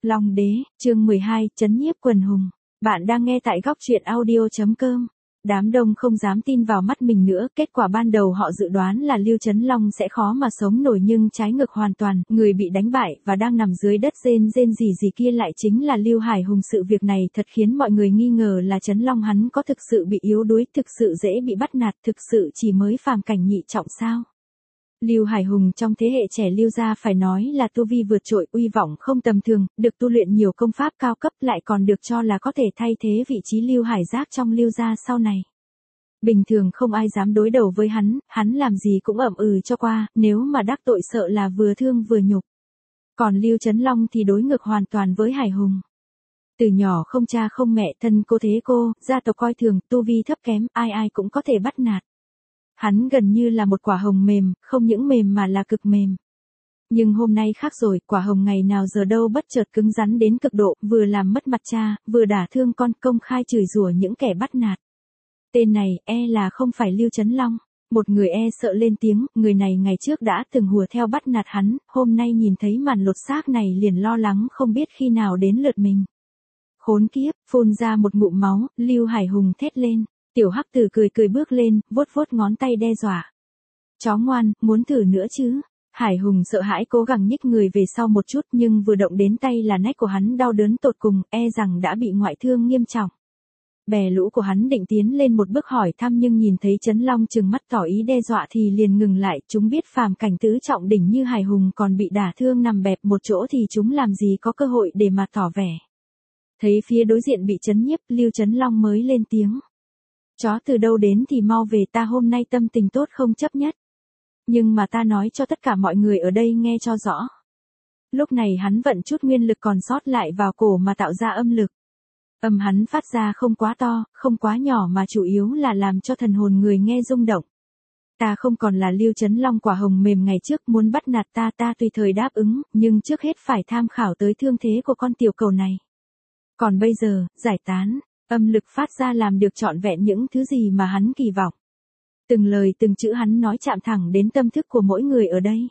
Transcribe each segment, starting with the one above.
Long đế, chương 12, trấn nhiếp quần hùng. Bạn đang nghe tại góc truyện audio.com. Đám đông không dám tin vào mắt mình nữa, kết quả ban đầu họ dự đoán là Lưu Chấn Long sẽ khó mà sống nổi nhưng trái ngược hoàn toàn, người bị đánh bại và đang nằm dưới đất rên gì kia lại chính là Lưu Hải Hùng. Sự việc này thật khiến mọi người nghi ngờ là Chấn Long hắn có thực sự bị yếu đuối, thực sự dễ bị bắt nạt, thực sự chỉ mới phàm cảnh nhị trọng sao? Lưu Hải Hùng trong thế hệ trẻ Lưu gia phải nói là tu vi vượt trội, uy vọng không tầm thường, được tu luyện nhiều công pháp cao cấp, lại còn được cho là có thể thay thế vị trí Lưu Hải Giác trong Lưu gia sau này. Bình thường không ai dám đối đầu với hắn làm gì cũng ậm ừ cho qua, nếu mà đắc tội sợ là vừa thương vừa nhục. Còn Lưu Chấn Long thì đối ngược hoàn toàn với Hải Hùng. Từ nhỏ không cha không mẹ, thân cô thế cô, gia tộc coi thường, tu vi thấp kém, ai cũng có thể bắt nạt. Hắn gần như là một quả hồng mềm, không những mềm mà là cực mềm. Nhưng hôm nay khác rồi, quả hồng ngày nào giờ đâu bất chợt cứng rắn đến cực độ, vừa làm mất mặt cha, vừa đả thương con, công khai chửi rủa những kẻ bắt nạt. Tên này, là không phải Lưu Chấn Long. Một người sợ lên tiếng, người này ngày trước đã từng hùa theo bắt nạt hắn, hôm nay nhìn thấy màn lột xác này liền lo lắng không biết khi nào đến lượt mình. Khốn kiếp, phun ra một ngụm máu, Lưu Hải Hùng thét lên. Tiểu Hắc Tử cười bước lên, vuốt ngón tay đe dọa. Chó ngoan, muốn thử nữa chứ? Hải Hùng sợ hãi cố gắng nhích người về sau một chút nhưng vừa động đến tay là nách của hắn đau đớn tột cùng, rằng đã bị ngoại thương nghiêm trọng. Bè lũ của hắn định tiến lên một bước hỏi thăm nhưng nhìn thấy Chấn Long trừng mắt tỏ ý đe dọa thì liền ngừng lại, chúng biết phàm cảnh tứ trọng đỉnh như Hải Hùng còn bị đả thương nằm bẹp một chỗ thì chúng làm gì có cơ hội để mà tỏ vẻ. Thấy phía đối diện bị trấn nhiếp, Lưu Chấn Long mới lên tiếng. Chó từ đâu đến thì mau về, ta hôm nay tâm tình tốt không chấp nhất. Nhưng mà ta nói cho tất cả mọi người ở đây nghe cho rõ. Lúc này hắn vận chút nguyên lực còn sót lại vào cổ mà tạo ra âm lực. Âm hắn phát ra không quá to, không quá nhỏ mà chủ yếu là làm cho thần hồn người nghe rung động. Ta không còn là Lưu Chấn Long quả hồng mềm ngày trước, muốn bắt nạt ta tùy thời đáp ứng, nhưng trước hết phải tham khảo tới thương thế của con tiểu cầu này. Còn bây giờ, giải tán. Âm lực phát ra làm được trọn vẹn những thứ gì mà hắn kỳ vọng. Từng lời từng chữ hắn nói chạm thẳng đến tâm thức của mỗi người ở đây.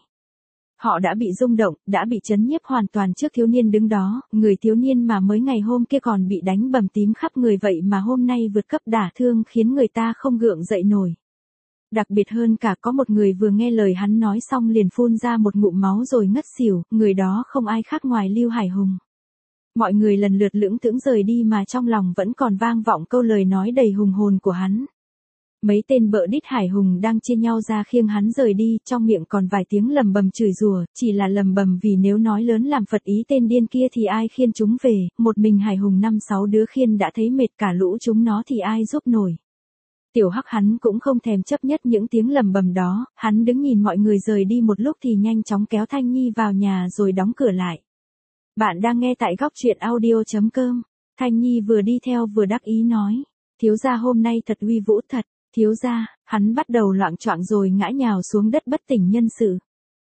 Họ đã bị rung động, đã bị trấn nhiếp hoàn toàn trước thiếu niên đứng đó, người thiếu niên mà mới ngày hôm kia còn bị đánh bầm tím khắp người vậy mà hôm nay vượt cấp đả thương khiến người ta không gượng dậy nổi. Đặc biệt hơn cả có một người vừa nghe lời hắn nói xong liền phun ra một ngụm máu rồi ngất xỉu, người đó không ai khác ngoài Lưu Hải Hùng. Mọi người lần lượt lững thững rời đi mà trong lòng vẫn còn vang vọng câu lời nói đầy hùng hồn của hắn. Mấy tên bợ đít Hải Hùng đang chia nhau ra khiêng hắn rời đi, trong miệng còn vài tiếng lầm bầm chửi rủa, chỉ là lầm bầm vì nếu nói lớn làm phật ý tên điên kia thì ai khiêng chúng về, một mình Hải Hùng 5-6 đứa khiêng đã thấy mệt, cả lũ chúng nó thì ai giúp nổi. Tiểu Hắc hắn cũng không thèm chấp nhất những tiếng lầm bầm đó, hắn đứng nhìn mọi người rời đi một lúc thì nhanh chóng kéo Thanh Nhi vào nhà rồi đóng cửa lại. Bạn đang nghe tại góc truyện audio.com. Thanh Nhi vừa đi theo vừa đắc ý nói. Thiếu gia hôm nay thật uy vũ thật. Thiếu gia, hắn bắt đầu loạng choạng rồi ngã nhào xuống đất bất tỉnh nhân sự.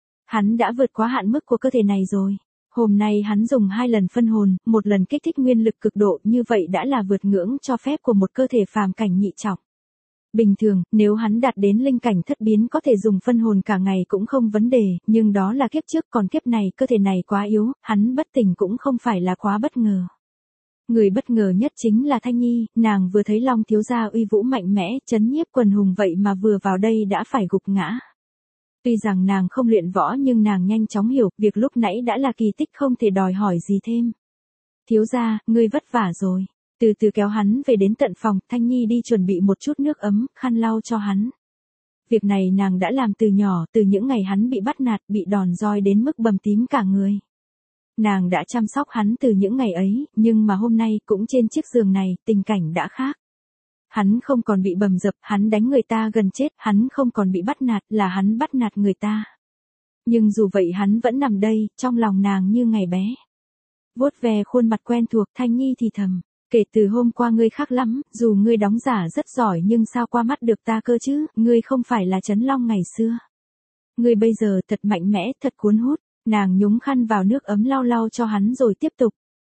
Hắn đã vượt quá hạn mức của cơ thể này rồi. Hôm nay hắn dùng 2 lần phân hồn, 1 lần kích thích nguyên lực cực độ, như vậy đã là vượt ngưỡng cho phép của một cơ thể phàm cảnh nhị trọng. Bình thường, nếu hắn đạt đến linh cảnh thất biến có thể dùng phân hồn cả ngày cũng không vấn đề, nhưng đó là kiếp trước, còn kiếp này cơ thể này quá yếu, hắn bất tỉnh cũng không phải là quá bất ngờ. Người bất ngờ nhất chính là Thanh Nhi, nàng vừa thấy Long thiếu gia uy vũ mạnh mẽ, trấn nhiếp quần hùng vậy mà vừa vào đây đã phải gục ngã. Tuy rằng nàng không luyện võ nhưng nàng nhanh chóng hiểu, việc lúc nãy đã là kỳ tích không thể đòi hỏi gì thêm. Thiếu gia, ngươi vất vả rồi. Từ từ kéo hắn về đến tận phòng, Thanh Nhi đi chuẩn bị một chút nước ấm, khăn lau cho hắn. Việc này nàng đã làm từ nhỏ, từ những ngày hắn bị bắt nạt, bị đòn roi đến mức bầm tím cả người. Nàng đã chăm sóc hắn từ những ngày ấy, nhưng mà hôm nay cũng trên chiếc giường này, tình cảnh đã khác. Hắn không còn bị bầm dập, hắn đánh người ta gần chết, hắn không còn bị bắt nạt, là hắn bắt nạt người ta. Nhưng dù vậy hắn vẫn nằm đây, trong lòng nàng như ngày bé. Vuốt ve khuôn mặt quen thuộc, Thanh Nhi thì thầm. Kể từ hôm qua ngươi khác lắm, dù ngươi đóng giả rất giỏi nhưng sao qua mắt được ta cơ chứ, ngươi không phải là Chấn Long ngày xưa. Ngươi bây giờ thật mạnh mẽ, thật cuốn hút, nàng nhúng khăn vào nước ấm lau cho hắn rồi tiếp tục.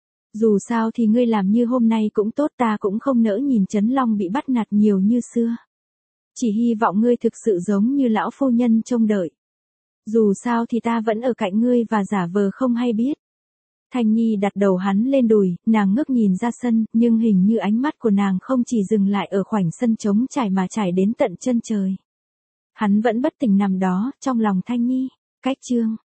Dù sao thì ngươi làm như hôm nay cũng tốt, ta cũng không nỡ nhìn Chấn Long bị bắt nạt nhiều như xưa. Chỉ hy vọng ngươi thực sự giống như lão phu nhân trông đợi. Dù sao thì ta vẫn ở cạnh ngươi và giả vờ không hay biết. Thanh Nhi đặt đầu hắn lên đùi, nàng ngước nhìn ra sân, nhưng hình như ánh mắt của nàng không chỉ dừng lại ở khoảnh sân trống trải mà trải đến tận chân trời. Hắn vẫn bất tỉnh nằm đó, trong lòng Thanh Nhi. Cách chương